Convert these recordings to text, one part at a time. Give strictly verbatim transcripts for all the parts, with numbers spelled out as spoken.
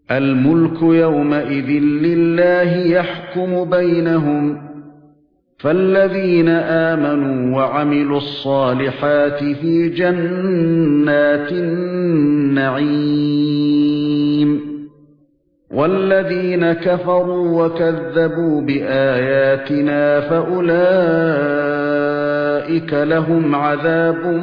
الملك يومئذ لله يحكم بينهم فالذين آمنوا وعملوا الصالحات في جنات النعيم والذين كفروا وكذبوا بآياتنا فأولئك لهم عذاب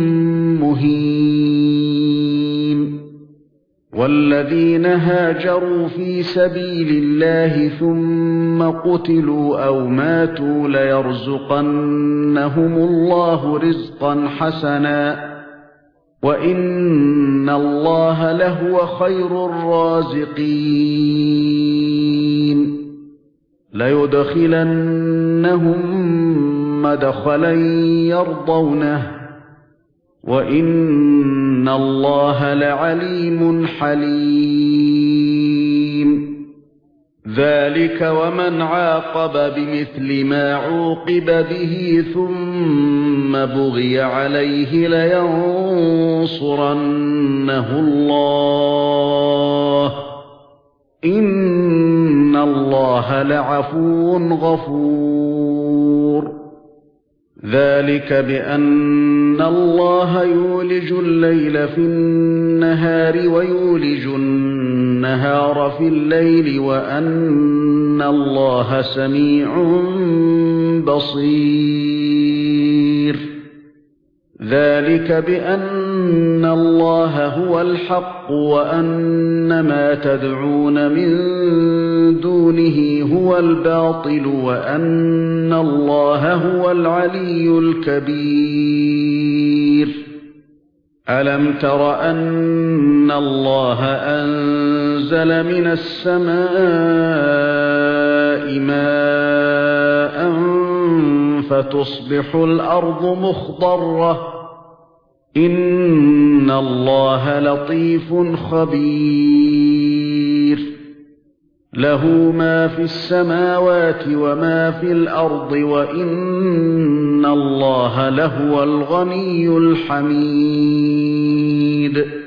مهين والذين هاجروا في سبيل الله ثم قتلوا أو ماتوا ليرزقنهم الله رزقا حسنا وإن الله لهو خير الرازقين ليدخلنهم مدخلا يرضونه وإن الله لعليم حليم ذلك ومن عاقب بمثل ما عوقب به ثم بغي عليه لينصرنه الله إن الله لعفو غفور ذلك بأن الله يولج الليل في النهار ويولج النهار في الليل وأن الله سميع بصير ذلك بأن الله هو الحق وأن ما تدعون من دونه هو الباطل وأن الله هو العلي الكبير ألم تر أن الله أنزل من السماء ماء فتصبح الأرض مخضرة إن الله لطيف خبير له ما في السماوات وما في الأرض وإن الله لهو الغني الحميد